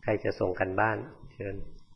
รจะส่งกันบ้านเชิญ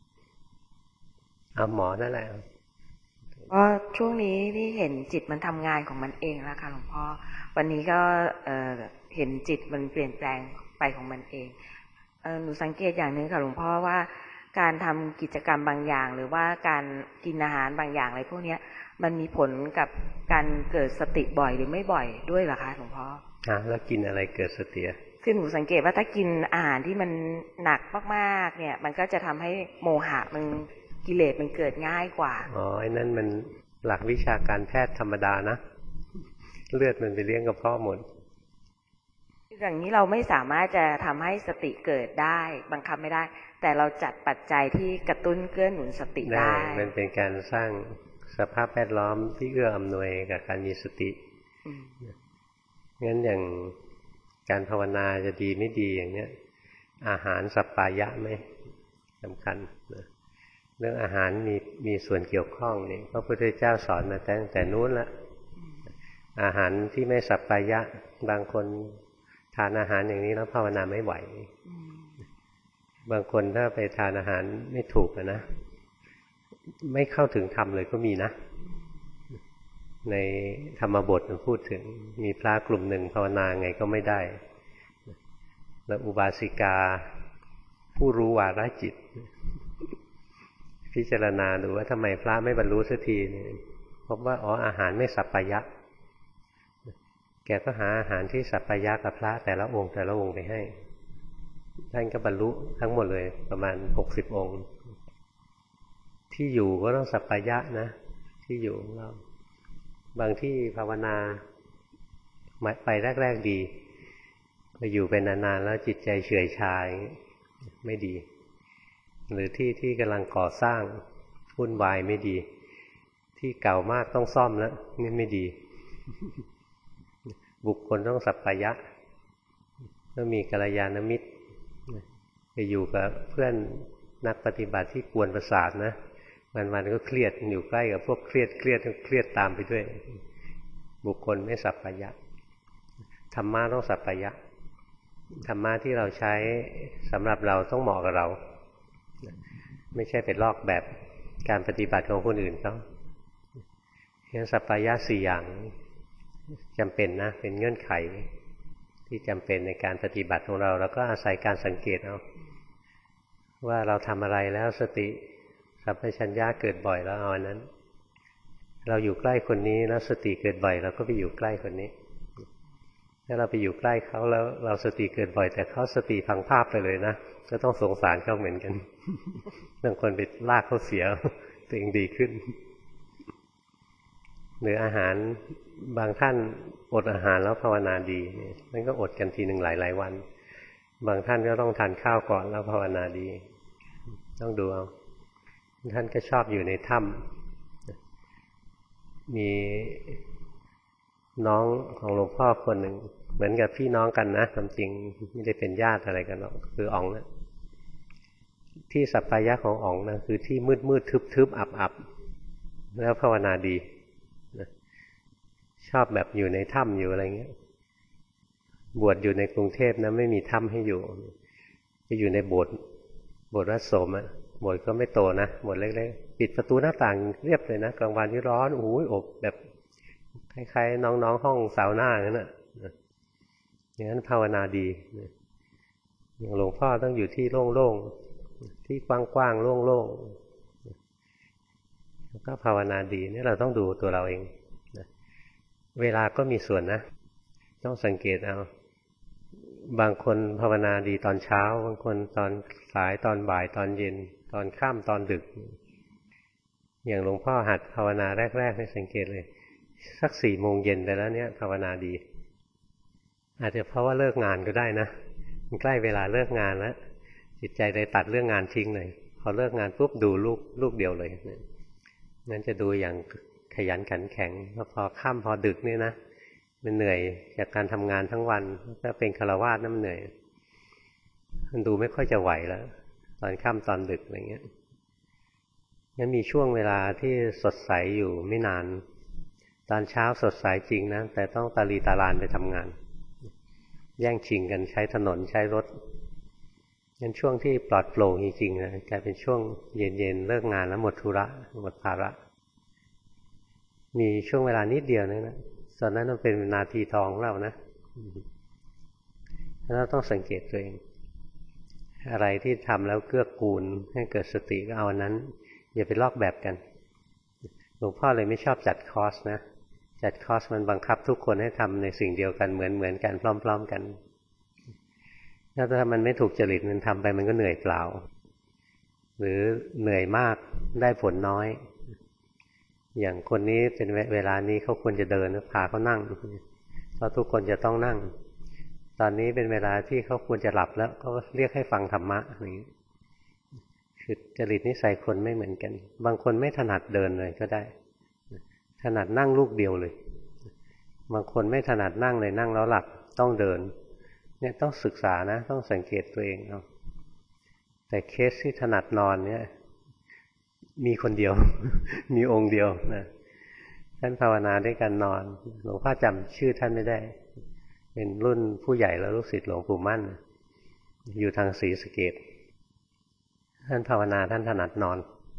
เอาหมอนั่นแหละก็ช่วงนี้ที่เห็นจิตมันทำงานของมันเองแล้วค่ะหลวงพ่อวันนี้ก็เห็นจิตมันเปลี่ยนแปลงไปของมันเองหนูสังเกตอย่างนึงค่ะหลวงพ่อว่าการทำกิจกรรมบางอย่างหรือว่าการกินอาหารบางอย่างอะไรพวกนี้มันมีผลกับการเกิดสติบ่อยหรือไม่บ่อยด้วยเหรอคะหลวงพ่อแล้วกินอะไรเกิดสติคือหนูสังเกตว่าถ้ากินอาหารที่มันหนักมากๆเนี่ยมันก็จะทำให้โมหะมันกิเลสมันเกิดง่ายกว่าไอ้นั่นมันหลักวิชาการแพทย์ธรรมดานะเลือดมันไปเลี้ยงกระเพาะหมดอย่างนี้เราไม่สามารถจะทำให้สติเกิดได้บังคับไม่ได้แต่เราจัดปัจจัยที่กระตุ้นเกื้อหนุนสติได้มันเป็นการสร้างสภาพแวดล้อมที่เอื้ออำนวยกับการมีสติงั้นอย่างการภาวนาจะดีไม่ดีอย่างเนี้ยอาหารสัปปายะไหมสำคัญเรื่องอาหารมีส่วนเกี่ยวข้องนี่พระพุทธเจ้าสอนมาตั้งแต่นู้นละอาหารที่ไม่สัปปายะบางคนทานอาหารอย่างนี้แล้วภาวนาไม่ไหวบางคนถ้าไปทานอาหารไม่ถูกนะไม่เข้าถึงธรรมเลยก็มีนะในธรรมบทมันพูดถึงมีพระกลุ่มหนึ่งภาวนาไงก็ไม่ได้แล้วอุบาสิกาผู้รู้วาระจิตพิจารณาดูว่าทำไมพระไม่บรรลุสักทีพบว่าอาหารไม่สัปปายะแกก็หาอาหารที่สัปปายะกับพระแต่ละองค์ไปให้ท่านก็บรรลุทั้งหมดเลยประมาณ60 องค์ที่อยู่ก็ต้องสัปปายะนะที่อยู่ของเราบางที่ภาวนาไปแรกๆดีพออยู่เป็นนานๆแล้วจิตใจเฉื่อยชาไม่ดีหรือที่กำลังก่อสร้างวุ่นวายไม่ดีที่เก่ามากต้องซ่อมแล้วนี่ไม่ดีบุคคลต้องสัปปายะต้องมีกัลยาณมิตรไปอยู่กับเพื่อนนักปฏิบัติที่กวนประสาทนะวันๆก็เครียดอยู่ใกล้กับพวกเครียดตามไปด้วยบุคคลไม่สัปปายะธรรมะต้องสัปปายะธรรมะที่เราใช้สำหรับเราต้องเหมาะกับเราไม่ใช่เป็นลอกแบบการปฏิบัติของคนอื่นเขางั้นสัปปายะ4 อย่างจำเป็นนะเป็นเงื่อนไขที่จำเป็นในการปฏิบัติของเราแล้วก็อาศัยการสังเกตเอาว่าเราทำอะไรแล้วสติสัมปชัญญะเกิดบ่อยแล้วเอาอันนั้นเราอยู่ใกล้คนนี้แล้วสติเกิดบ่อยเราก็ไปอยู่ใกล้คนนี้ถ้าเราไปอยู่ใกล้เขาแล้วเราสติเกิดบ่อยแต่เขาสติพังภาพไปเลยนะก็ต้องสงสารเขาเหมือนกันบางคนไปลากเขาเสียตัวเองดีขึ้นหรืออาหารบางท่านอดอาหารแล้วภาวนาดีมันก็อดกันทีหนึ่งหลายวันบางท่านก็ต้องทานข้าวก่อนแล้วภาวนาดีต้องดูเอาท่านก็ชอบอยู่ในถ้ำมีน้องของหลวงพ่อคนหนึ่งเหมือนกับพี่น้องกันนะความจริงไม่ได้เป็นญาติอะไรกันหรอกคืออ๋องนะที่สัปปายะของอ๋องนะคือที่มืดทึบอับแล้วภาวนาดีนะชอบแบบอยู่ในถ้ำอยู่อะไรเงี้ยบวชอยู่ในกรุงเทพนะไม่มีถ้ำให้อยู่ไปอยู่ในโบสถ์วัดโสมอะโบสถ์ก็ไม่โตนะโบสถ์เล็กๆปิดประตูหน้าต่างเรียบเลยนะกลางวันที่ร้อนโอ้ยอบแบบคล้ายๆน้องๆห้องซาวน่าอย่างนั้นน่ะอย่างนั้นภาวนาดีอย่างหลวงพ่อต้องอยู่ที่โล่งๆที่กว้างๆโล่งๆแล้วก็ภาวนาดีนี่เราต้องดูตัวเราเองเวลาก็มีส่วนนะต้องสังเกตเอาบางคนภาวนาดีตอนเช้าบางคนตอนสายตอนบ่ายตอนเย็นตอนค่ำตอนดึกอย่างหลวงพ่อหัดภาวนาแรกๆให้สังเกตเลยสัก4 โมงเย็นไปแล้วเนี่ยภาวนาดีอาจจะเพราะว่าเลิกงานก็ได้นะมันใกล้เวลาเลิกงานแล้วจิตใจเลยตัดเรื่องงานทิ้งเลยพอเลิกงานปุ๊บดูลูกเดียวเลยงั้นจะดูอย่างขยันขันแข็งพอค่ำพอดึกเนี่ยนะมันเหนื่อยจากการทำงานทั้งวันถ้าเป็นฆราวาสนั่นมันเหนื่อยมันดูไม่ค่อยจะไหวแล้วตอนค่ำตอนดึกอะไรเงี้ยงั้นมีช่วงเวลาที่สดใสอยู่ไม่นานตอนเช้าสดใสจริงนะแต่ต้องตาลีตาลานไปทำงานแย่งชิงกันใช้ถนนใช้รถงั้นช่วงที่ปลอดโปร่งจริงๆนะกลายเป็นช่วงเย็นๆเลิกงานแล้วหมดธุระหมดภาระมีช่วงเวลานิดเดียวนะตอนนั้นมันเป็นนาทีทองของเรานะเราต้องสังเกตตัวเองอะไรที่ทำแล้วเกื้อกูลให้เกิดสติก็เอาอันนั้นอย่าไปลอกแบบกันหลวงพ่อเลยไม่ชอบจัดคอร์สนะจัดคอร์สมันบังคับทุกคนให้ทำในสิ่งเดียวกันเหมือนกันพร้อมๆกันถ้ามันไม่ถูกจริตมันทำไปมันก็เหนื่อยเปล่าหรือเหนื่อยมากได้ผลน้อยอย่างคนนี้เป็นเวลานี้เขาควรจะเดินพาเขานั่งเพราะทุกคนจะต้องนั่งตอนนี้เป็นเวลาที่เขาควรจะหลับแล้วก็เรียกให้ฟังธรรมะอย่างนี้คือจริตนิสัยคนไม่เหมือนกันบางคนไม่ถนัดเดินเลยก็ได้ถนัดนั่งลูกเดียวเลยบางคนไม่ถนัดนั่งเลยนั่งแล้วหลับต้องเดินเนี่ยต้องศึกษานะต้องสังเกตตัวเองเอาแต่เคสที่ถนัดนอนเนี่ยมีคนเดียว มีองค์เดียวนะท่านภาวนาด้วยการนอนหลวงพ่อจำชื่อท่านไม่ได้เป็นรุ่นผู้ใหญ่แล้วลูกศิษย์หลวงปู่มั่นอยู่ทางศรีสะเกษท่านภาวนาท่านถนัดนอน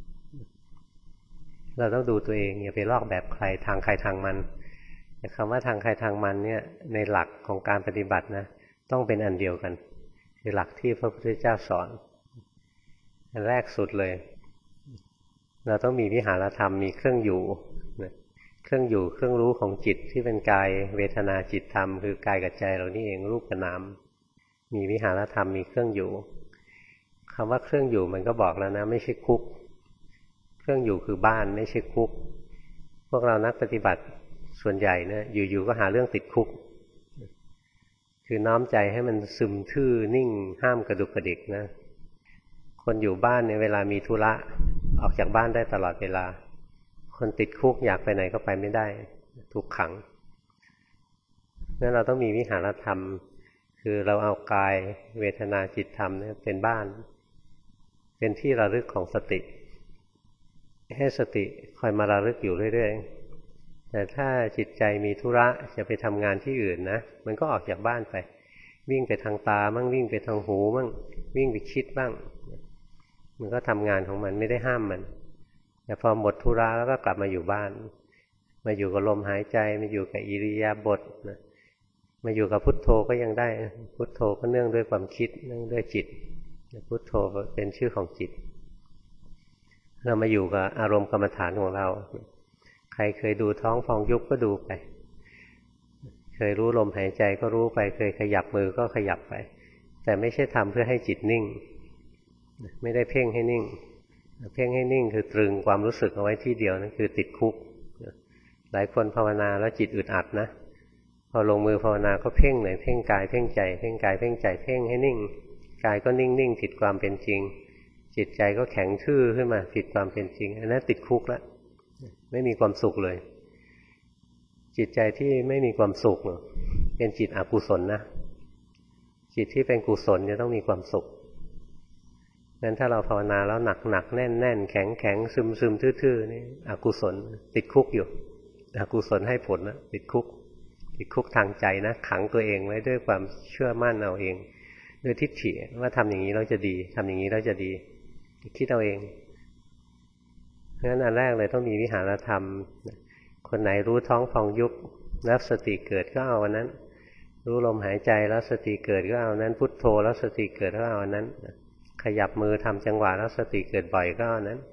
เราต้องดูตัวเองอย่าไปลอกแบบใครทางใครทางมันแต่คำว่าทางใครทางมันเนี่ยในหลักของการปฏิบัตินะต้องเป็นอันเดียวกันคือหลักที่พระพุทธเจ้าสอนอันแรกสุดเลยเราต้องมีวิหารธรรมมีเครื่องอยู่เครื่องอยู่เครื่องรู้ของจิตที่เป็นกายเวทนาจิตธรรมคือกายกับใจเรานี่เองรูปกับนามมีวิหารธรรมมีเครื่องอยู่คำว่าเครื่องอยู่มันก็บอกแล้วนะไม่ใช่คุกเครื่องอยู่คือบ้านไม่ใช่คุกพวกเรานักปฏิบัติส่วนใหญ่เนี่ยอยู่ๆก็หาเรื่องติดคุกคือน้อมใจให้มันซึมทื่อนิ่งห้ามกระดุกกระดิกนะคนอยู่บ้านในเวลามีธุระออกจากบ้านได้ตลอดเวลาคนติดคุกอยากไปไหนก็ไปไม่ได้ถูกขังงั้นเราต้องมีวิหารธรรมคือเราเอากายเวทนาจิตธรรมเนี่ยเป็นบ้านเป็นที่ระลึกของสติให้สติคอยมาระลึกอยู่เรื่อยๆแต่ถ้าจิตใจมีธุระจะไปทำงานที่อื่นนะมันก็ออกจากบ้านไปวิ่งไปทางตามั่งวิ่งไปทางหูมั่งวิ่งไปคิดบ้างมันก็ทำงานของมันไม่ได้ห้ามมันแต่พอหมดธุระแล้วก็กลับมาอยู่บ้านมาอยู่กับลมหายใจมาอยู่กับอิริยาบถนะมาอยู่กับพุทโธก็ยังได้พุทโธก็เนื่องด้วยความคิดเนื่องด้วยจิตพุทโธเป็นชื่อของจิตเรามาอยู่กับอารมณ์กรรมฐานของเราใครเคยดูท้องฟองยุบก็ดูไปเคยรู้ลมหายใจก็รู้ไปเคยขยับมือก็ขยับไปแต่ไม่ใช่ทำเพื่อให้จิตนิ่งไม่ได้เพ่งให้นิ่งเพ่งให้นิ่งคือตรึงความรู้สึกเอาไว้ที่เดียวนั่นคือติดคุกหลายคนภาวนาแล้วจิตอึดอัดนะพอลงมือภาวนาก็เพ่งเลยเพ่งกายเพ่งใจเพ่งกายเพ่งใจเพ่งให้นิ่งกายก็นิ่งๆผิดความเป็นจริงจิตใจก็แข็งทื่อขึ้นมาผิดความเป็นจริงอันนั้นติดคุกแล้วไม่มีความสุขเลยจิตใจที่ไม่มีความสุขเป็นจิตอกุศลนะจิตที่เป็นกุศลจะต้องมีความสุขงั้นถ้าเราภาวนาแล้วหนักแน่นแข็งซึมทื่อๆนี่อกุศลติดคุกอยู่อกุศลให้ผลนะติดคุกทางใจนะขังตัวเองไว้ด้วยความเชื่อมั่นเอาเองด้วยทิฏฐิว่าทำอย่างนี้เราจะดีทำอย่างนี้เราจะดีคิดเอาเองงั้นอันแรกเลยต้องมีวิหารธรรมคนไหนรู้ท้องฟองยุบแล้วสติเกิดก็เอาอันนั้นรู้ลมหายใจแล้วสติเกิดก็เอาอันนั้นพุทโธแล้วสติเกิดก็เอาอันนั้นขยับมือทำจังหวะแล้วสติเกิดบ่อยก็เอาอันนั้น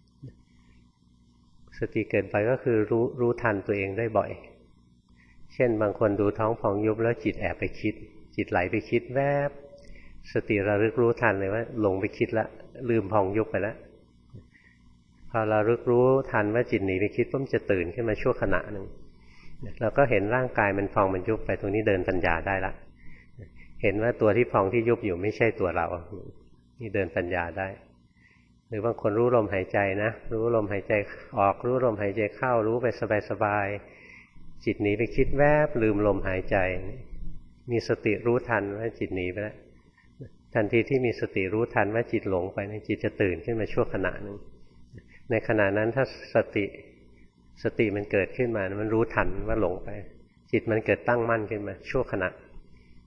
สติเกิดบ่อยก็คือรู้ทันตัวเองได้บ่อยเช่นบางคนดูท้องฟองยุบแล้วจิตแอบไปคิดจิตไหลไปคิดแวบสติระลึกรู้ทันเลยว่าลงไปคิดละลืมพองยุบไปแล้วพอเรารู้ทันว่าจิตหนีไปคิดปุ๊บจะตื่นขึ้นมาชั่วขณะหนึ่งเราก็เห็นร่างกายมันพองมันยุบไปตรงนี้เดินปัญญาได้ละเห็นว่าตัวที่พองที่ยุบอยู่ไม่ใช่ตัวเรานี่เดินปัญญาได้หรือบางคนรู้ลมหายใจนะรู้ลมหายใจออกรู้ลมหายใจเข้ารู้ไปสบายๆจิตหนีไปคิดแวบลืมลมหายใจมีสติรู้ทันว่าจิตหนีไปแล้วทันทีที่มีสติรู้ทันว่าจิตหลงไปจิตจะตื่นขึ้นมาชั่วขณะหนึ่งในขณะนั้นถ้าสติมันเกิดขึ้นมามันรู้ทันว่าหลงไปจิตมันเกิดตั้งมั่นขึ้นมาชั่วขณะ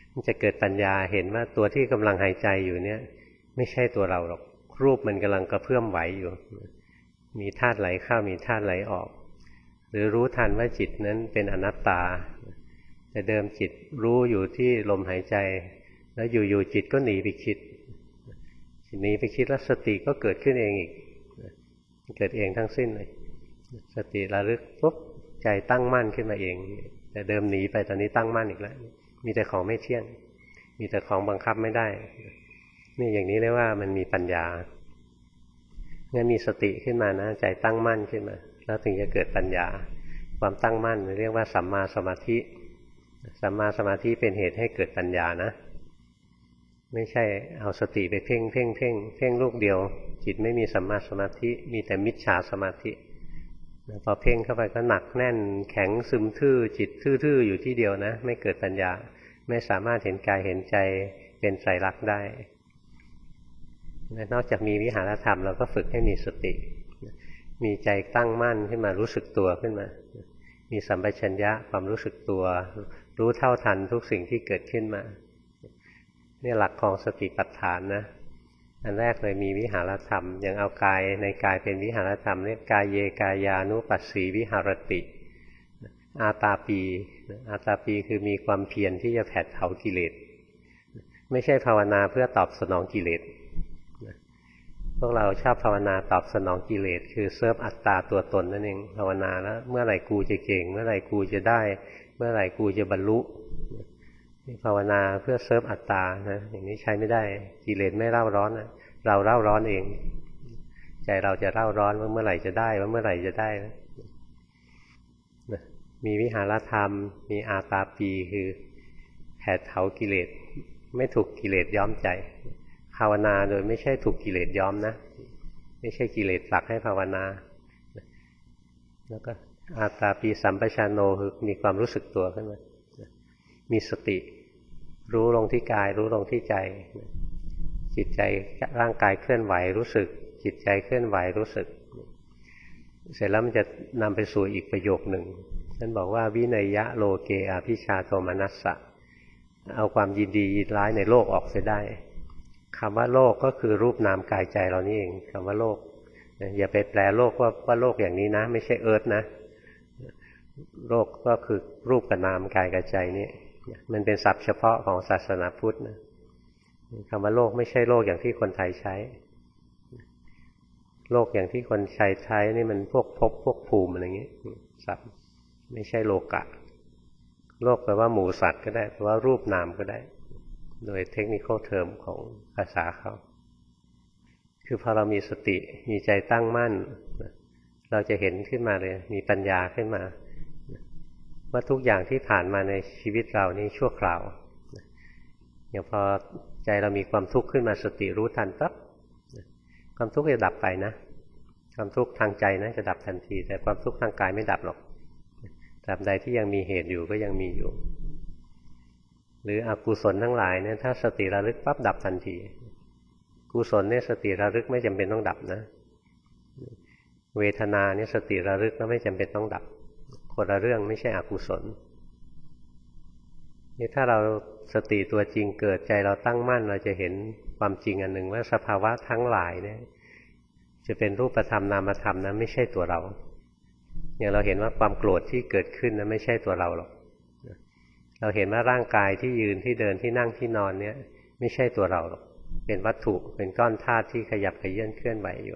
มันจะเกิดปัญญาเห็นว่าตัวที่กำลังหายใจอยู่เนี่ยไม่ใช่ตัวเราหรอกรูปมันกำลังกระเพื่อมไหวอยู่มีธาตุไหลเข้ามีธาตุไหลออกหรือรู้ทันว่าจิตนั้นเป็นอนัตตาแต่เดิมจิตรู้อยู่ที่ลมหายใจแล้วอยู่ๆจิตก็หนีไปคิดหนีไปคิดแล้วสติก็เกิดขึ้นเองอีกเกิดเองทั้งสิ้นเลยสติระลึกปุ๊บใจตั้งมั่นขึ้นมาเองแต่เดิมหนีไปตอนนี้ตั้งมั่นอีกแล้วมีแต่ของไม่เที่ยงมีแต่ของบังคับไม่ได้นี่อย่างนี้เรียกว่ามันมีปัญญางั้นมีสติขึ้นมานะใจตั้งมั่นขึ้นมาแล้วถึงจะเกิดปัญญาความตั้งมั่นเรียกว่าสัมมาสมาธิสัมมาสมาธิเป็นเหตุให้เกิดปัญญานะไม่ใช่เอาสติไปเพ่งลูกเดียวจิตไม่มีสัมมาสมาธิมีแต่มิจฉาสมาธิพอเพ่งเข้าไปก็หนักแน่นแข็งซึมทื่อจิตทื่ออยู่ที่เดียวนะไม่เกิดปัญญาไม่สามารถเห็นกายเห็นใจเป็นไตรลักษณ์ได้นอกจากมีวิหารธรรมเราก็ฝึกให้มีสติมีใจตั้งมั่นขึ้นมารู้สึกตัวขึ้นมามีสัมปชัญญะความรู้สึกตัวรู้เท่าทันทุกสิ่งที่เกิดขึ้นมานี่หลักของสติปัฏฐานนะอันแรกเลยมีวิหารธรรมอย่างเอากายในกายเป็นวิหารธรรมเรียกกายเยกายานุปัสสีวิหารติอาตาปีอาตาปีคือมีความเพียรที่จะแผดเผากิเลสไม่ใช่ภาวนาเพื่อตอบสนองกิเลสพวกเราชอบภาวนาตอบสนองกิเลสคือเซิร์ฟอัตตาตัวตนนั่นเองภาวนาแล้วเมื่อไหร่กูจะเก่งเมื่อไหร่กูจะได้เมื่อไหร่กูจะบรรลุภาวนาเพื่อเซิร์ฟอัตตานะอย่างนี้ใช้ไม่ได้กิเลสไม่เร่าร้อนนะเราเร่าร้อนเองใจเราจะเร่าร้อนว่าเมื่อไหร่จะได้ว่าเมื่อไหร่จะได้นะมีวิหารธรรมมีอาตาปีคือแผดเผากิเลสไม่ถูกกิเลสย้อมใจภาวนาโดยไม่ใช่ถูกกิเลสย้อมนะไม่ใช่กิเลสผลักให้ภาวนาแล้วก็อาตาปีสัมปชัญโนคือมีความรู้สึกตัวขึ้นมามีสติรู้ลงที่กายรู้ลงที่ใจจิตใจร่างกายเคลื่อนไหวรู้สึกจิตใจเคลื่อนไหวรู้สึกเสร็จแล้วมันจะนำไปสู่อีกประโยคหนึ่งท่านบอกว่าวินัยยะโลเกอภิชาโทมนัสสะเอาความยินดียินร้ายในโลกออกเสียได้คำว่าโลกก็คือรูปนามกายใจเรานี่เองคำว่าโลกอย่าไปแปลโลกว่าโลกอย่างนี้นะไม่ใช่เอิร์ธนะโลกก็คือรูปกับนามกายกับใจนี่มันเป็นศัพท์เฉพาะของศาสนาพุทธนะคำว่าโลกไม่ใช่โลกอย่างที่คนไทยใช้โลกอย่างที่คนใช้นี่มันพวกภพพวกภูมิอะไรอย่างนี้ศัพท์ไม่ใช่โลกะโลกแปลว่าหมู่สัตว์ก็ได้แปลว่ารูปนามก็ได้โดยเทคนิคอลเทอมของภาษาเขาคือพอเรามีสติมีใจตั้งมั่นเราจะเห็นขึ้นมาเลยมีปัญญาขึ้นมาว่าทุกอย่างที่ผ่านมาในชีวิตเรานี่ชั่วคราวอย่างพอใจเรามีความทุกข์ขึ้นมาสติรู้ทันปั๊บความทุกข์จะดับไปนะความทุกข์ทางใจนะจะดับทันทีแต่ความทุกข์ทางกายไม่ดับหรอกตราบใดที่ยังมีเหตุอยู่ก็ยังมีอยู่หรืออกุศลทั้งหลายเนี่ยถ้าสติระลึกปั๊บดับทันทีกุศลเนี่ยสติระลึกไม่จำเป็นต้องดับนะเวทนาเนี่ยสติระลึกก็ไม่จำเป็นต้องดับคนละเรื่องไม่ใช่อกุศลนี่ถ้าเราสติตัวจริงเกิดใจเราตั้งมั่นเราจะเห็นความจริงอันหนึ่งว่าสภาวะทั้งหลายเนี่ยจะเป็นรูปธรรมนามธรรมนะไม่ใช่ตัวเราอย่างเราเห็นว่าความโกรธที่เกิดขึ้นนะไม่ใช่ตัวเราหรอกเราเห็นว่าร่างกายที่ยืนที่เดินที่นั่งที่นอนเนี่ยไม่ใช่ตัวเราหรอกเป็นวัตถุเป็นก้อนธาตุที่ขยับเขยื้อนเคลื่อนไหวอยู่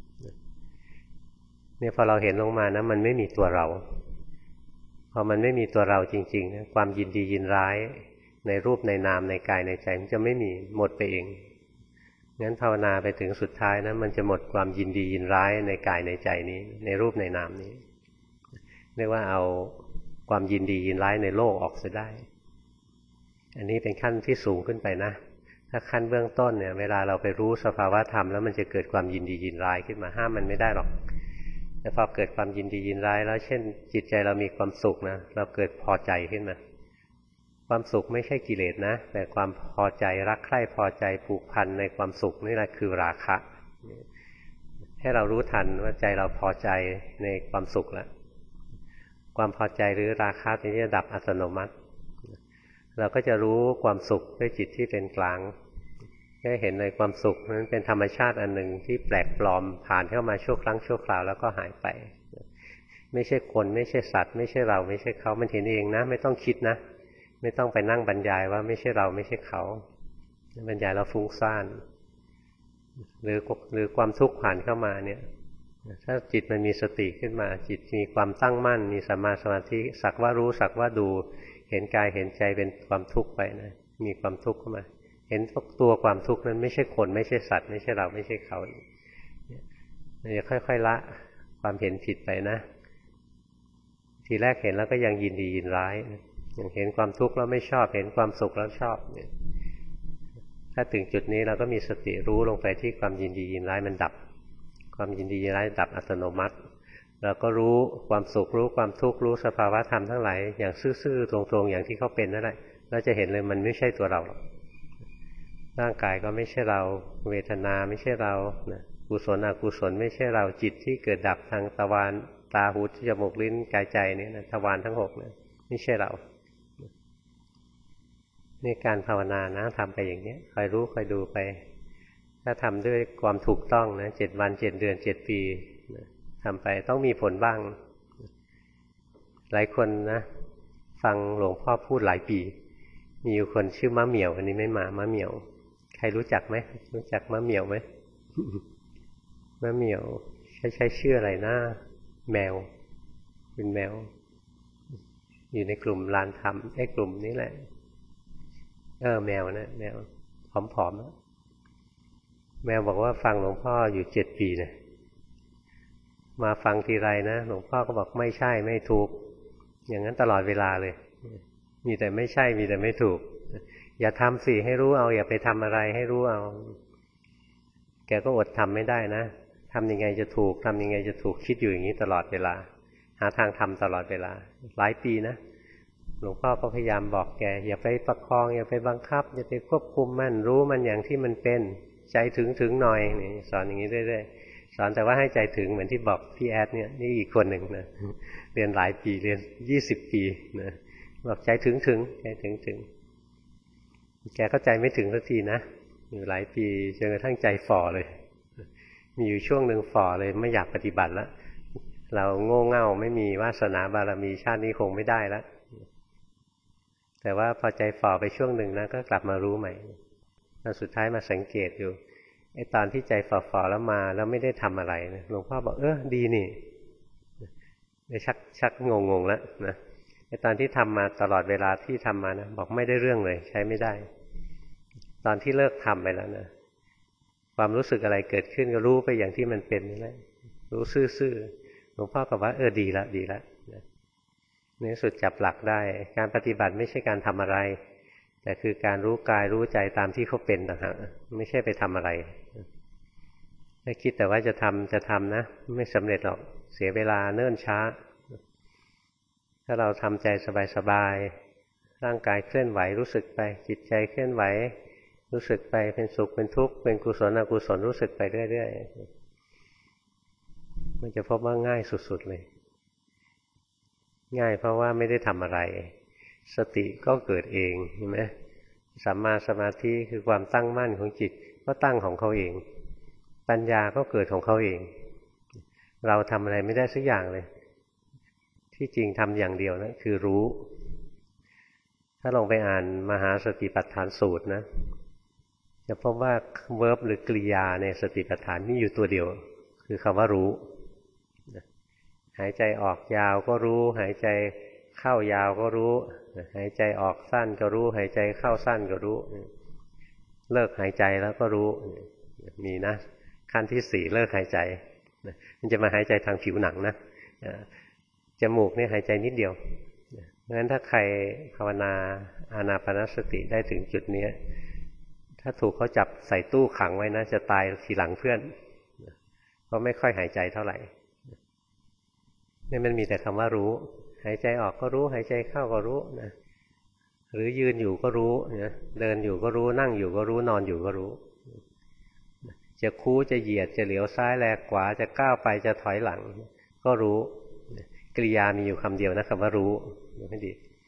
เนี่ยพอเราเห็นลงมานะมันไม่มีตัวเราพอมันไม่มีตัวเราจริงๆนะความยินดียินร้ายในรูปในนามในกายในใจมันจะไม่มีหมดไปเองงั้นภาวนาไปถึงสุดท้ายนะมันจะหมดความยินดียินร้ายในกายในใจนี้ในรูปในนามนี้เรียกว่าเอาความยินดียินร้ายในโลกออกเสียได้อันนี้เป็นขั้นที่สูงขึ้นไปนะถ้าขั้นเบื้องต้นเนี่ยเวลาเราไปรู้สภาวะธรรมแล้วมันจะเกิดความยินดียินร้ายขึ้นมาห้ามมันไม่ได้หรอกแต่พอเกิดความยินดียินร้ายแล้วเช่นจิตใจเรามีความสุขนะเราเกิดพอใจขึ้นมาความสุขไม่ใช่กิเลสนะแต่ความพอใจรักใคร่พอใจผูกพันในความสุขนี่แหละคือราคะให้เรารู้ทันว่าใจเราพอใจในความสุขแล้วความพอใจหรือราคะนี้จะดับอัตโนมัติเราก็จะรู้ความสุขด้วยจิตที่เป็นกลางก็เห็นเลยความสุขนั้นเป็นธรรมชาติอันหนึ่งที่แปลกปลอมผ่านเข้ามาชั่วครั้งชั่วคราวแล้วก็หายไปไม่ใช่คนไม่ใช่สัตว์ไม่ใช่เราไม่ใช่เขามันเห็นเองนะไม่ต้องคิดนะไม่ต้องไปนั่งบรรยายว่าไม่ใช่เราไม่ใช่เขาบรรยายแล้วฟุ้งซ่านหรือความทุกข์ผ่านเข้ามาเนี่ยถ้าจิตมันมีสติขึ้นมาจิตมีความตั้งมั่นมีสัมมาสมาธิสักว่ารู้สักว่าดูเห็นกายเห็นใจเป็นความทุกข์ไปนะมีความทุกข์เข้ามาเห็นตัวความทุกข์นั้นไม่ใช่คนไม่ใช่สัตว์ไม่ใช่เราไม่ใช่เขาเราจะค่อยๆละความเห็นผิดไปนะทีแรกเห็นแล้วก็ยังยินดียินร้ายอย่างเห็นความทุกข์แล้วไม่ชอบเห็นความสุขแล้วชอบเนี่ยถ้าถึงจุดนี้เราก็มีสติรู้ลงไปที่ความยินดียินร้ายมันดับความยินดียินร้ายดับอัตโนมัติเราก็รู้ความสุขรู้ความทุกข์รู้สภาวะธรรมทั้งหลายอย่างซื่อๆตรงๆอย่างที่เขาเป็นนั่นแหละเราจะเห็นเลยมันไม่ใช่ตัวเราหรอกร่างกายก็ไม่ใช่เราเวทนาไม่ใช่เรากุศลอกุศลไม่ใช่เราจิตที่เกิดดับทางทวารตาหูจมูกลิ้นกายใจเนี่ยทวารทั้ง6เนี่ยไม่ใช่เรานี่การภาวนานะทำไปอย่างนี้คอยรู้คอยดูไปถ้าทำด้วยความถูกต้องนะ7 วัน 7 เดือน 7 ปีทำไปต้องมีผลบ้างหลายคนนะฟังหลวงพ่อพูดหลายปีมีอยู่คนชื่อมะเหมี่ยวอันนี้ไม่มามะเหมี่ยวใครรู้จักไหมรู้จักมะเหมี่ยวไหม มะเหมี่ยวใช้ชื่ออะไรนะแมวเป็นแมวอยู่ในกลุ่มลานธรรมไอ้กลุ่มนี้แหละแมวนะแมวผอมๆแมวบอกว่าฟังหลวงพ่ออยู่7 ปีนะมาฟังทีไรนะหลวงพ่อก็บอกไม่ใช่ไม่ถูกอย่างนั้นตลอดเวลาเลยมีแต่ไม่ใช่มีแต่ไม่ถูกอย่าทำสิให้รู้เอาอย่าไปทำอะไรให้รู้เอาแกก็อดทำไม่ได้นะทำยังไงจะถูกทำยังไงจะถูกคิดอยู่อย่างนี้ตลอดเวลาหาทางทำตลอดเวลาหลายปีนะหลวงพ่อก็พยายามบอกแกอย่าไปประคองอย่าไปบังคับอย่าไปควบคุมมันรู้มันอย่างที่มันเป็นใจถึงหน่อยนี่สอนอย่างนี้เรื่อยๆสอนแต่ว่าให้ใจถึงเหมือนที่บอกพี่แอดเนี่ยนี่อีกคนหนึ่งนะเรียนหลายปีเรียน20 ปีนะบอกใจถึงใจถึงแกก็ใจไม่ถึงสักทีนะอยู่หลายปีจนกระทั่งใจฝ่อเลยมีอยู่ช่วงหนึ่งฝ่อเลยไม่อยากปฏิบัติแล้วเราโง่เง่าไม่มีวาสนาบารมีชาตินี้คงไม่ได้แล้วแต่ว่าพอใจฝ่อไปช่วงหนึ่งนะก็กลับมารู้ใหม่แล้วสุดท้ายมาสังเกตอยู่ไอ้ตอนที่ใจฝ่อแล้วมาแล้วไม่ได้ทำอะไรนะหลวงพ่อบอกดีนี่ชักงงแล้วนะไอ้ตอนที่ทำมาตลอดเวลาที่ทำมานะบอกไม่ได้เรื่องเลยใช้ไม่ได้ตอนที่เลิกทำไปแล้วนะความรู้สึกอะไรเกิดขึ้นก็รู้ไปอย่างที่มันเป็นนี่แหละรู้ซื่อๆหลวงพ่อก็ว่าดีละในสุดจับหลักได้การปฏิบัติไม่ใช่การทำอะไรแต่คือการรู้กายรู้ใจตามที่เขาเป็นต่างหากไม่ใช่ไปทำอะไรถ้าคิดแต่ว่าจะทำนะไม่สำเร็จหรอกเสียเวลาเนิ่นช้าถ้าเราทำใจสบายๆร่างกายเคลื่อนไหวรู้สึกไปจิตใจเคลื่อนไหวรู้สึกไปเป็นสุขเป็นทุกข์เป็นกุศลอกุศลรู้สึกไปเรื่อยๆมันจะพบว่าง่ายสุดๆเลยง่ายเพราะว่าไม่ได้ทำอะไรสติก็เกิดเองเห็นไหมสัมมาสมาธิคือความตั้งมั่นของจิตก็ตั้งของเขาเองปัญญาก็เกิดของเขาเองเราทำอะไรไม่ได้สักอย่างเลยที่จริงทำอย่างเดียวนะคือรู้ถ้าลองไปอ่านมหาสติปัฏฐานสูตรนะจะพบว่าเวิร์บหรือกริยาในสติปัฏฐานมีอยู่ตัวเดียวคือคำว่ารู้หายใจออกยาวก็รู้หายใจเข้ายาวก็รู้หายใจออกสั้นก็รู้หายใจเข้าสั้นก็รู้เลิกหายใจแล้วก็รู้มีนะขั้นที่4เลิกหายใจมันจะมาหายใจทางผิวหนังนะจมูกนี่หายใจนิดเดียวเพราะฉะนั้นถ้าใครภาวนาอานาปานสติได้ถึงจุดนี้ถ้าถูกเขาจับใส่ตู้ขังไว้นะจะตายทีหลังเพื่อนเพราะไม่ค่อยหายใจเท่าไหร่นี่มันมีแต่คำว่ารู้หายใจออกก็รู้หายใจเข้าก็รู้นะหรือยืนอยู่ก็รู้นะเดินอยู่ก็รู้นั่งอยู่ก็รู้นอนอยู่ก็รู้จะคู้จะเหยียดจะเหลียวซ้ายแลขวาจะก้าวไปจะถอยหลังก็รู้กริยามีอยู่คำเดียวนะคำว่ารู้ให้ดี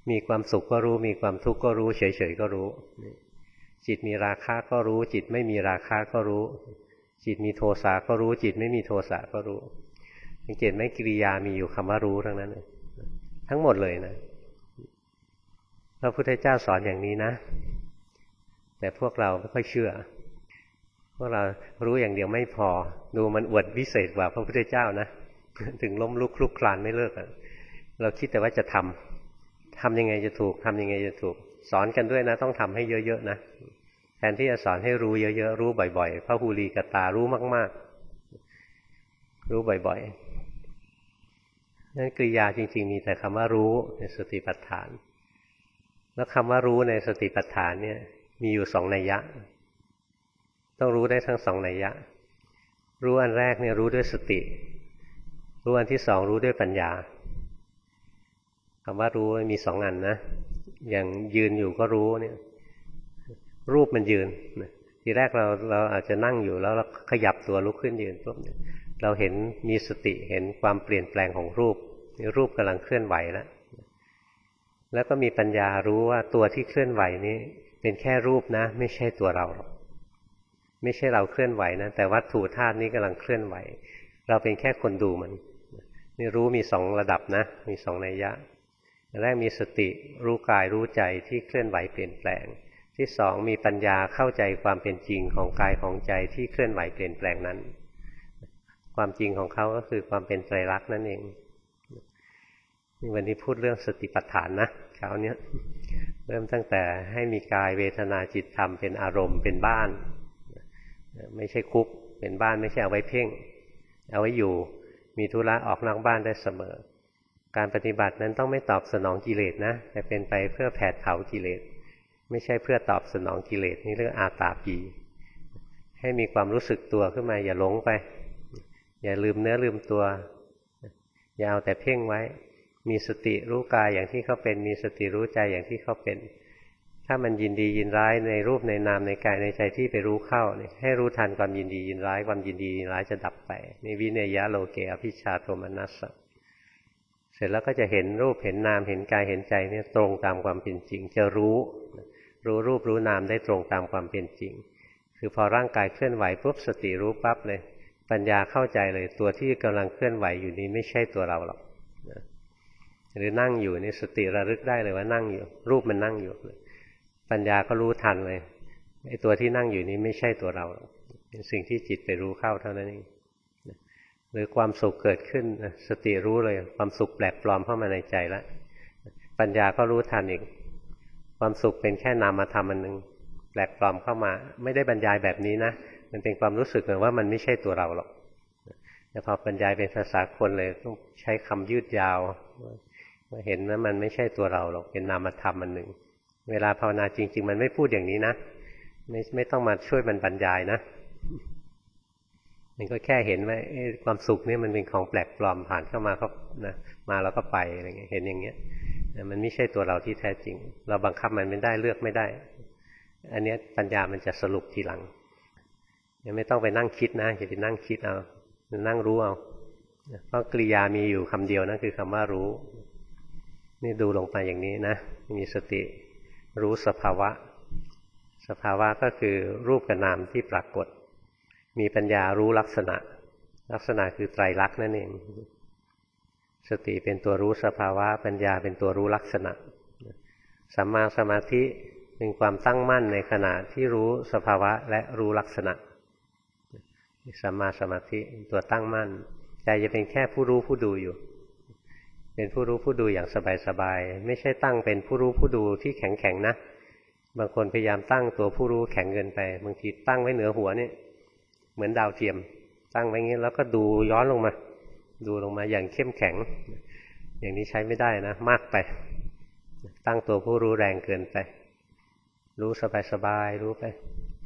มีความสุขก็รู้มีความทุกข์ก็รู้เฉยๆก็รู้จิตมีราคะก็รู้จิตไม่มีราคะก็รู้จิตมีโทสะก็รู้จิตไม่มีโทสะก็รู้สังเกตไหมกิริยามีอยู่คำว่ารู้ทั้งนั้นทั้งหมดเลยนะพระพุทธเจ้าสอนอย่างนี้นะแต่พวกเราไม่ค่อยเชื่อพวกเรารู้อย่างเดียวไม่พอดูมันอวดวิเศษกว่าพระพุทธเจ้านะถึงล้มลุกคลุกคลานไม่เลิกเราคิดแต่ว่าจะทำยังไงจะถูกทำยังไงจะถูกสอนกันด้วยนะต้องทำให้เยอะๆนะแทนที่จะสอนให้รู้เยอะๆรู้บ่อยๆพระหูลีกตารู้มากๆรู้บ่อยๆนั่นกริยาจริงๆมีแต่คำว่ารู้ในสติปัฏฐานแล้วคำว่ารู้ในสติปัฏฐานเนี่ยมีอยู่สองนัยยะต้องรู้ได้ทั้งสองนัยยะรู้อันแรกเนี่ยรู้ด้วยสติรู้อันที่สองรู้ด้วยปัญญาคำว่ารู้มีสองอันนะอย่างยืนอยู่ก็รู้เนี่ยรูปมันยืนทีแรกเราอาจจะนั่งอยู่แล้วเราขยับตัวลุกขึ้นยืนปุ๊บเราเห็นมีสติเห็นความเปลี่ยนแปลงของรูปรูปกำลังเคลื่อนไหวแล้วก็มีปัญญารู้ว่าตัวที่เคลื่อนไหวนี้เป็นแค่รูปนะไม่ใช่ตัวเราหรอกไม่ใช่เราเคลื่อนไหวนะแต่วัตถุธาตุนี้กำลังเคลื่อนไหวเราเป็นแค่คนดูมันนี่รู้มีสองระดับนะมีสองนัยยะแรกมีสติรู้กายรู้ใจที่เคลื่อนไหวเปลี่ยนแปลงที่สองมีปัญญาเข้าใจความเป็นจริงของกายของใจที่เคลื่อนไหวเปลี่ยนแปลงนั้นความจริงของเขาก็คือความเป็นไตรลักษณ์นั่นเองวันนี้พูดเรื่องสติปัฏฐานนะคราวนี้เริ่มตั้งแต่ให้มีกายเวทนาจิตธรรมเป็นอารมณ์เป็นบ้านไม่ใช่คุกเป็นบ้านไม่ใช่เอาไว้เพ่งเอาไว้อยู่มีธุระออกนอกบ้านได้เสมอการปฏิบัตินั้นต้องไม่ตอบสนองกิเลสนะแต่เป็นไปเพื่อแผดเผากิเลสไม่ใช่เพื่อตอบสนองกิเลสนี่เรื่องอาตาปีให้มีความรู้สึกตัวขึ้นมาอย่าหลงไปอย่าลืมเนื้อลืมตัวอย่าเอาแต่เพ่งไว้มีสติรู้กายอย่างที่เขาเป็นมีสติรู้ใจอย่างที่เขาเป็นถ้ามันยินดียินร้ายในรูปในนามในกายในใจที่ไปรู้เข้าเนี่ยให้รู้ทันความยินดียินร้ายความยินดียินร้ายจะดับไปนี่วิเนยะโลเกอภิชฌาโทมนัสสะเสร็จแล้วก็จะเห็นรูปเห็นนามเห็นกายเห็นใจเนี่ยตรงตามความเป็นจริงจะรู้รูปรู้นามได้ตรงตามความเป็นจริงคือพอร่างกายเคลื่อนไหวปุ๊บสติรู้ปั๊บเลยปัญญาเข้าใจเลยตัวที่กำลังเคลื่อนไหวอยู่นี้ไม่ใช่ตัวเราหรอกหรือนั่งอยู่นี่สติระลึกได้เลยว่านั่งอยู่รูปมันนั่งอยู่ปัญญาก็รู้ทันเลยไอ้ตัวที่นั่งอยู่นี้ไม่ใช่ตัวเราเป็นสิ่งที่จิตไปรู้เข้าเท่านั้นเองหรือความสุขเกิดขึ้นสติรู้เลยความสุขแปลกปลอมเข้ามาในใจแล้วปัญญาก็รู้ทันอีกความสุขเป็นแค่นามธรรมอันหนึ่งแปลกปลอมเข้ามาไม่ได้บรรยายแบบนี้นะมันเป็นความรู้สึกเหมือนว่ามันไม่ใช่ตัวเราหรอกแต่พอบรรยายเป็นภาษาคนเลยต้องใช้คำยืดยาวเห็นว่ามันไม่ใช่ตัวเราหรอกเป็นนามธรรมอันหนึ่งเวลาภาวนาจริงๆมันไม่พูดอย่างนี้นะไม่ต้องมาช่วยมันบรรยายนะมันก็แค่เห็นว่าความสุขนี่มันเป็นของแปลกปลอมผ่านเข้ามาก็นะมาแล้วก็ไปอะไรเงี้ยเห็นอย่างเงี้ยมันไม่ใช่ตัวเราที่แท้จริงเราบังคับมันไม่ได้เลือกไม่ได้อันนี้ปัญญามันจะสรุปทีหลังยังไม่ต้องไปนั่งคิดนะอย่าไปนั่งคิดเอานั่งรู้เอาเพราะกริยามีอยู่คำเดียวนะคือคำว่ารู้นี่ดูลงไปอย่างนี้นะมีสติรู้สภาวะสภาวะก็คือรูปกับนามที่ปรากฏมีปัญญารู้ลักษณะลักษณะคือไตรลักษณ์นั่นเองสติเป็นตัวรู้สภาวะปัญญาเป็นตัวรู้ลักษณะสัมมาสมาธิเป็นความตั้งมั่นในขณะที่รู้สภาวะและรู้ลักษณะสัมมาสมาธิตัวตั้งมั่นใจจะเป็นแค่ผู้รู้ผู้ดูอยู่เป็นผู้รู้ผู้ดูอย่างสบายๆไม่ใช่ตั้งเป็นผู้รู้ผู้ดูที่แข็งๆนะบางคนพยายามตั้งตัวผู้รู้แข็งเกินไปบางทีตั้งไว้เหนือหัวนี่เหมือนดาวเทียมตั้งไว้งี้แล้วก็ดูย้อนลงมาดูลงมาอย่างเข้มแข็งอย่างนี้ใช้ไม่ได้นะมากไปตั้งตัวผู้รู้แรงเกินไปรู้สบายๆรู้ไป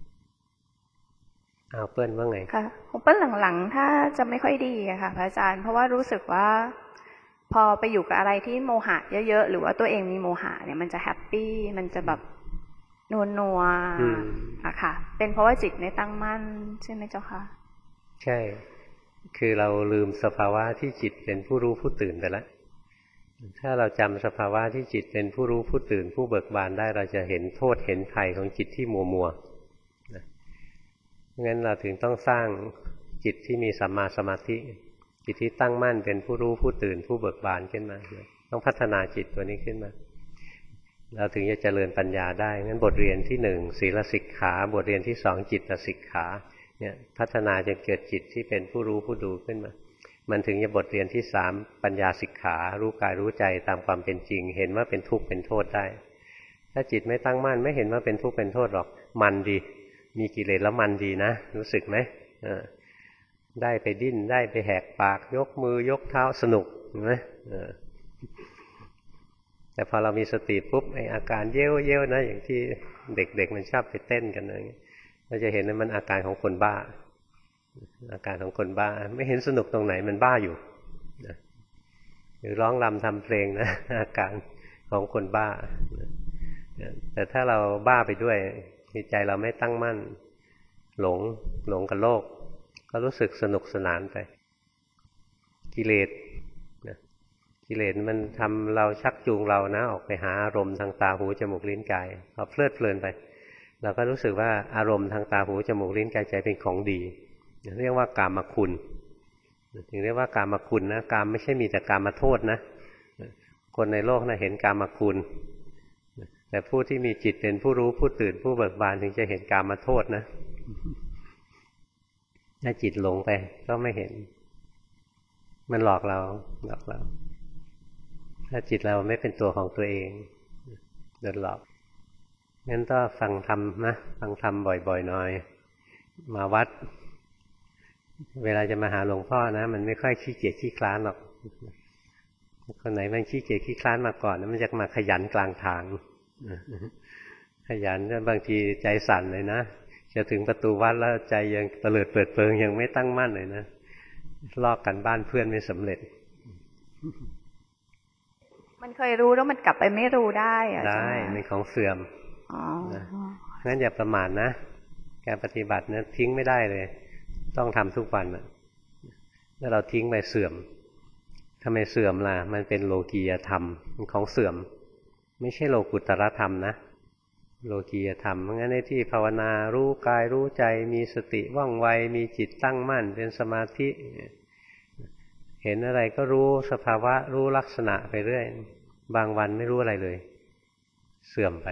เอาเปิ้ลว่าไงค่ะของเปิ้ลหลังๆถ้าจะไม่ค่อยดีอะค่ะพระอาจารย์เพราะว่ารู้สึกว่าพอไปอยู่กับอะไรที่โมหะเยอะๆหรือว่าตัวเองมีโมหะเนี่ยมันจะแฮปปี้มันจะแบบนัวอะค่ะเป็นเพราะว่าจิตไม่ตั้งมั่นใช่ไหมเจ้าค่ะใช่คือเราลืมสภาวะที่จิตเป็นผู้รู้ผู้ตื่นไปแล้วถ้าเราจำสภาวะที่จิตเป็นผู้รู้ผู้ตื่นผู้เบิกบานได้เราจะเห็นโทษเห็นภัยของจิตที่มัวงั้นเราถึงต้องสร้างจิตที่มีสัมมาสมาธิจิตที่ตั้งมั่นเป็นผู้รู้ผู้ตื่นผู้เบิกบานขึ้นมาต้องพัฒนาจิตตัวนี้ขึ้นมาเราถึงจะเจริญปัญญาได้งั้นบทเรียนที่1ศีลสิกขาบทเรียนที่2จิตสิกขาเนี่ยพัฒนาจนเกิดจิตที่เป็นผู้รู้ผู้ดูขึ้นมามันถึงจะบทเรียนที่3ปัญญาสิกขารู้กายรู้ใจตามความเป็นจริงเห็นว่าเป็นทุกข์เป็นโทษได้ถ้าจิตไม่ตั้งมั่นไม่เห็นว่าเป็นทุกข์เป็นโทษหรอกมันดีมีกิเลสแล้วมันดีนะรู้สึกไหมได้ไปดิ้นได้ไปแหกปากยกมือยกเท้าสนุกเห็นไหมแต่พอเรามีสติปุ๊บไออาการเย้ยวๆนะอย่างที่เด็กๆมันชอบไปเต้นกันอะไรอย่างเงี้ยเราจะเห็นว่ามันอาการของคนบ้าอาการของคนบ้าไม่เห็นสนุกตรงไหนมันบ้าอยู่หรือร้องรำทำเพลงนะอาการของคนบ้าแต่ถ้าเราบ้าไปด้วยจิตใจเราไม่ตั้งมั่นหลงกับโลกก็รู้สึกสนุกสนานไปกิเลสมันทำเราชักจูงเรานะออกไปหาอารมณ์ทางตาหูจมูกลิ้นกายพอเพลิดเพลินไปเราก็รู้สึกว่าอารมณ์ทางตาหูจมูกลิ้นกายใจเป็นของดีเรียกว่ากามคุณถึงเรียกว่ากามคุณนะกามไม่ใช่มีแต่กามโทษนะคนในโลกนะเห็นกามคุณแต่ผู้ที่มีจิตเป็นผู้รู้ผู้ตื่นผู้เบิกบานถึงจะเห็นกามโทษนะถ้าจิตหลงไปก็ไม่เห็นมันหลอกเราถ้าจิตเราไม่เป็นตัวของตัวเองโดนหลอกงั้นต้องฟังธรรมนะฟังธรรมบ่อยๆหน่อยมาวัดเวลาจะมาหาหลวงพ่อนะมันไม่ค่อยขี้เกียจขี้คลานหรอกคนไหนมันขี้เกียจขี้คลานมาก่อนนะมันจะมาขยันกลางทางขยันบางทีใจสั่นเลยนะจะถึงประตูวัดแล้วใจยังเตลิดเปิดเปิงยังไม่ตั้งมั่นเลยนะลอกกันบ้านเพื่อนไม่สำเร็จมันเคยรู้แล้วมันกลับไปไม่รู้ได้อะได้เป็นของเสื่อมงั้นอย่าประมาทนะการปฏิบัตินะทิ้งไม่ได้เลยต้องทำทุกวันแล้วเราทิ้งไปเสื่อมทำไมเสื่อมล่ะมันเป็นโลกียธรรมมันของเสื่อมไม่ใช่โลกุตตรธรรมนะโลกียธรรมงั้นในที่ภาวนารู้กายรู้ใจมีสติว่องไวมีจิตตั้งมั่นเป็นสมาธิเห็นอะไรก็รู้สภาวะรู้ลักษณะไปเรื่อยบางวันไม่รู้อะไรเลยเสื่อมไป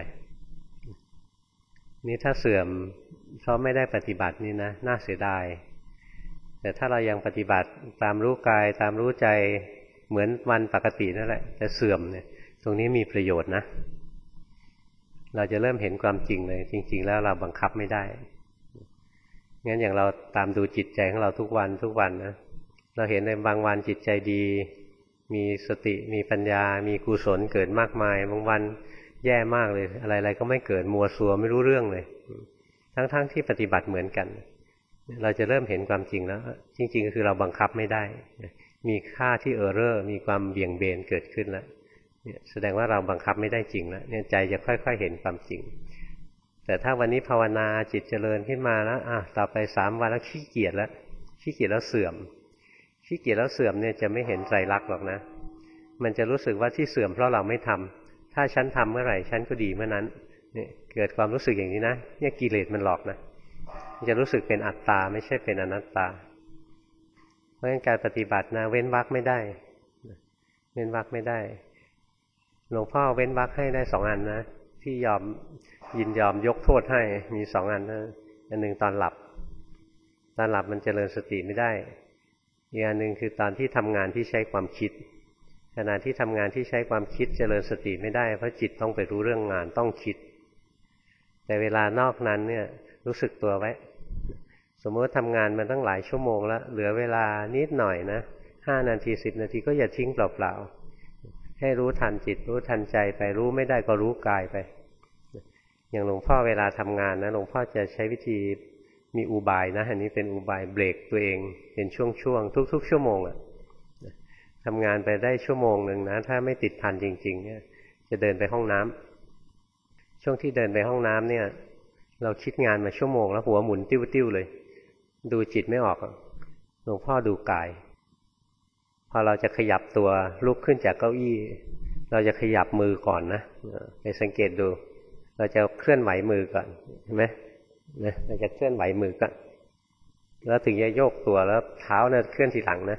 นี่ถ้าเสื่อมเพราะไม่ได้ปฏิบัตินี่นะน่าเสียดายแต่ถ้าเรายังปฏิบัติตามรู้กายตามรู้ใจเหมือนวันปกตินั่นแหละแต่เสื่อมเนี่ยตรงนี้มีประโยชน์นะเราจะเริ่มเห็นความจริงเลยจริงๆแล้วเราบังคับไม่ได้งั้นอย่างเราตามดูจิตใจของเราทุกวันนะเราเห็นในบางวันจิตใจดีมีสติมีปัญญามีกุศลเกิดมากมายบางวันแย่มากเลยอะไรๆก็ไม่เกิดมัวซัวไม่รู้เรื่องเลยทั้งที่ปฏิบัติเหมือนกันเราจะเริ่มเห็นความจริงแล้วจริงๆก็คือเราบังคับไม่ได้มีค่าที่เออร์เรอร์มีความเบี่ยงเบนเกิดขึ้นแล้วเนี่ยแสดงว่าเราบังคับไม่ได้จริงแล้วเนี่ยใจจะค่อยๆเห็นความจริงแต่ถ้าวันนี้ภาวนาจิตเจริญขึ้นมาแล้วต่อไป3 วันแล้วขี้เกียจแล้วเสื่อมขี้เกียจแล้วเสื่อมเนี่ยจะไม่เห็นไตรลักษณ์หรอกนะมันจะรู้สึกว่าที่เสื่อมเพราะเราไม่ทำถ้าฉันทำเมื่อไหร่ฉันก็ดีเมื่อนั้นเนี่ยเกิดความรู้สึกอย่างนี้นะเนี่ยกิเลสมันหลอกนะจะรู้สึกเป็นอัตตาไม่ใช่เป็นอนัตตาเพราะฉะนั้นการปฏิบัตินะเว้นวรรคไม่ได้เว้นวรรคไม่ได้หลวงพ่อเว้นวรรคให้ได้2 อันนะที่ยินยอมยกโทษให้มี2 อันนะอันหนึ่งตอนหลับมันเจริญสติไม่ได้อีกอันหนึ่งคือตอนที่ทำงานที่ใช้ความคิดขณะที่ทำงานที่ใช้ความคิดเจริญสติไม่ได้เพราะจิตต้องไปรู้เรื่องงานต้องคิดแต่เวลานอกนั้นเนี่ยรู้สึกตัวไว้สมมติทำงานมาตั้งหลายชั่วโมงแล้วเหลือเวลานิดหน่อยนะ5 นาที10 นาทีก็อย่าทิ้งเปล่าๆให้รู้ทันจิตรู้ทันใจไปรู้ไม่ได้ก็รู้กายไปอย่างหลวงพ่อเวลาทำงานนะหลวงพ่อจะใช้วิธีมีอุบายนะอันนี้เป็นอุบายเบรกตัวเองเป็นช่วงๆทุกๆชั่วโมงทำงานไปได้ชั่วโมงหนึ่งนะถ้าไม่ติดพันจริงๆเนี่ยจะเดินไปห้องน้ำช่วงที่เดินไปห้องน้ำเนี่ยเราคิดงานมาชั่วโมงแล้วหัวหมุนติ้วๆเลยดูจิตไม่ออกหลวงพ่อดูกายพออเราจะขยับตัวลุกขึ้นจากเก้าอี้เราจะขยับมือก่อนนะไปสังเกตดูเราจะเคลื่อนไหวมือก่อนเห็นไหมเราจะเคลื่อนไหวมือก่อนแล้วถึงจะโยกตัวแล้วเท้าเนี่ยเคลื่อนทีหลังนะ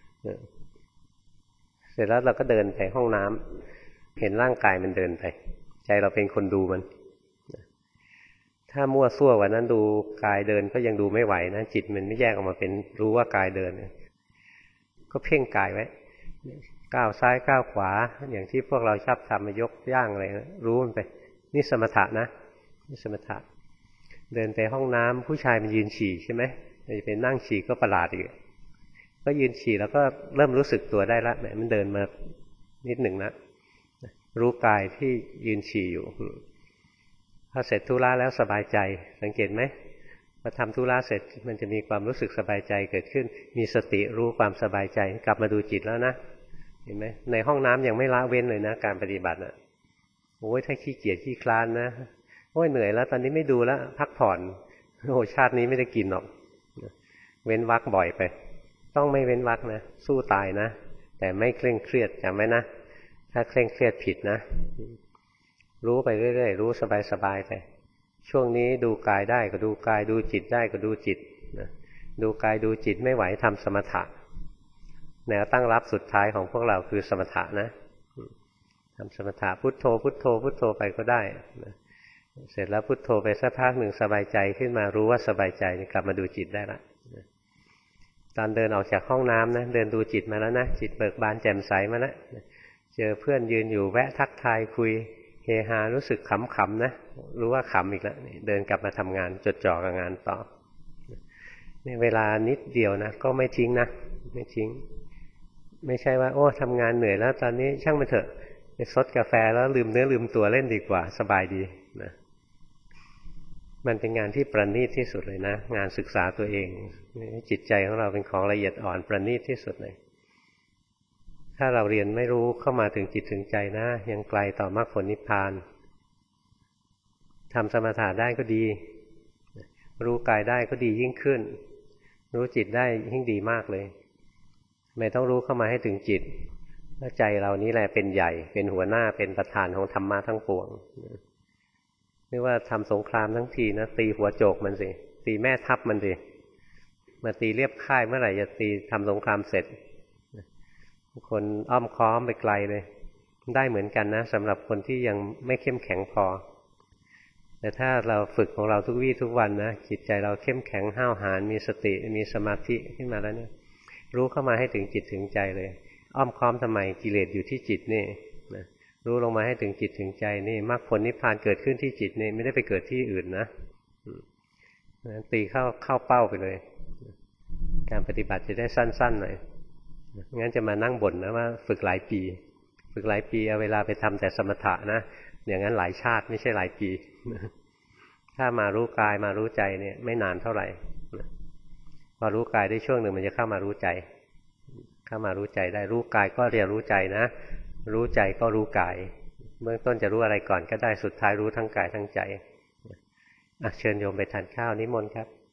เสร็จแล้วเราก็เดินไปห้องน้ำเห็นร่างกายมันเดินไปใจเราเป็นคนดูมันถ้ามั่วซั่วกว่านั้นดูกายเดินก็ยังดูไม่ไหวนะจิตมันไม่แยกออกมาเป็นรู้ว่ากายเดินก็เพ่งกายไว้ก้าวซ้ายก้าวขวาอย่างที่พวกเราชอบทำมายกย่างอะไรนะรู้มันไปนี่สมถะนะนี่สมถะเดินไปห้องน้ำผู้ชายมันยืนฉี่ใช่ไหมจะไปนั่งฉี่ก็ประหลาดอีกก็ยืนฉี่แล้วก็เริ่มรู้สึกตัวได้ละมันเดินมานิดหนึ่งนะรู้กายที่ยืนฉี่อยู่พอเสร็จธุระแล้วสบายใจสังเกตไหมพอทำธุระเสร็จมันจะมีความรู้สึกสบายใจเกิดขึ้นมีสติรู้ความสบายใจกลับมาดูจิตแล้วนะเห็นไหมในห้องน้ำยังไม่ละเว้นเลยนะการปฏิบัตินะโอ้ยถ้าขี้เกียจขี้คลานนะโอ้ยเหนื่อยแล้วตอนนี้ไม่ดูแล้วพักผ่อนโอ้ชาตินี้ไม่ได้กินหรอกเว้นวรรคบ่อยไปต้องไม่เว้นวรรคนะสู้ตายนะแต่ไม่เคร่งเครียดจำไว้นะถ้าเคร่งเครียดผิดนะรู้ไปเรื่อยๆรู้สบายๆไปช่วงนี้ดูกายได้ก็ดูกายดูจิตได้ก็ดูจิตนะดูกายดูจิตไม่ไหวทำสมถะแนวตั้งรับสุดท้ายของพวกเราคือสมถะนะทำสมถะพุทโธพุทโธพุทโธไปก็ได้นะเสร็จแล้วพุทโธไปสักพักหนึ่งสบายใจขึ้นมารู้ว่าสบายใจกลับมาดูจิตได้ละตอนเดินออกจากห้องน้ำนะเดินดูจิตมาแล้วนะจิตเบิกบานแจ่มใสมาแล้วเจอเพื่อนยืนอยู่แวะทักทายคุยเฮฮารู้สึกขำๆนะรู้ว่าขำอีกแล้วเดินกลับมาทำงานจดจ่อกับงานต่อในเวลานิดเดียวนะก็ไม่ทิ้งนะไม่ทิ้งไม่ใช่ว่าโอ้ทำงานเหนื่อยแล้วตอนนี้ช่างมันเถอะไปซดกาแฟแล้วลืมเนื้อลืมตัวเล่นดีกว่าสบายดีนะมันเป็นงานที่ประณีตที่สุดเลยนะงานศึกษาตัวเองจิตใจของเราเป็นของละเอียดอ่อนประณีตที่สุดเลยถ้าเราเรียนไม่รู้เข้ามาถึงจิตถึงใจนะยังไกลต่อมรรคผลนิพพานทำสมถะได้ก็ดีรู้กายได้ก็ดียิ่งขึ้นรู้จิตได้ยิ่งดีมากเลยไม่ต้องรู้เข้ามาให้ถึงจิตแล้วใจเรานี้แหละเป็นใหญ่เป็นหัวหน้าเป็นประธานของธรรมะทั้งปวงไม่ว่าทำสงครามทั้งทีนะตีหัวโจกมันสิตีแม่ทัพมันสิมาตีเรียบค่ายเมื่อไหร่จะตีทำสงครามเสร็จคนอ้อมค้อมไปไกลเลยได้เหมือนกันนะสำหรับคนที่ยังไม่เข้มแข็งพอแต่ถ้าเราฝึกของเราทุกวี่ทุกวันนะจิตใจเราเข้มแข็งห้าวหาญมีสติมีสมาธิขึ้นมาแล้วเนี่ยรู้เข้ามาให้ถึงจิตถึงใจเลยอ้อมค้อมทำไมกิเลสอยู่ที่จิตนี่นะรู้ลงมาให้ถึงจิตถึงใจนี่มรรคผลนิพพานเกิดขึ้นที่จิตนี่ไม่ได้ไปเกิดที่อื่นนะตีเข้าเป้าไปเลยการปฏิบัติจะได้สั้นๆหน่อยงั้นจะมานั่งบ่นนะว่าฝึกหลายปีเอาเวลาไปทำแต่สมถะนะอย่างนั้นหลายชาติไม่ใช่หลายปีถ้ามารู้กายมารู้ใจเนี่ยไม่นานเท่าไหร่พอรู้กายได้ช่วงหนึ่งมันจะเข้ามารู้ใจเข้ามารู้ใจได้รู้กายก็เรียนรู้ใจนะรู้ใจก็รู้กายเบื้องต้นจะรู้อะไรก่อนก็ได้สุดท้ายรู้ทั้งกายทั้งใจเชิญโยมไปทานข้าวนิมนต์ครับ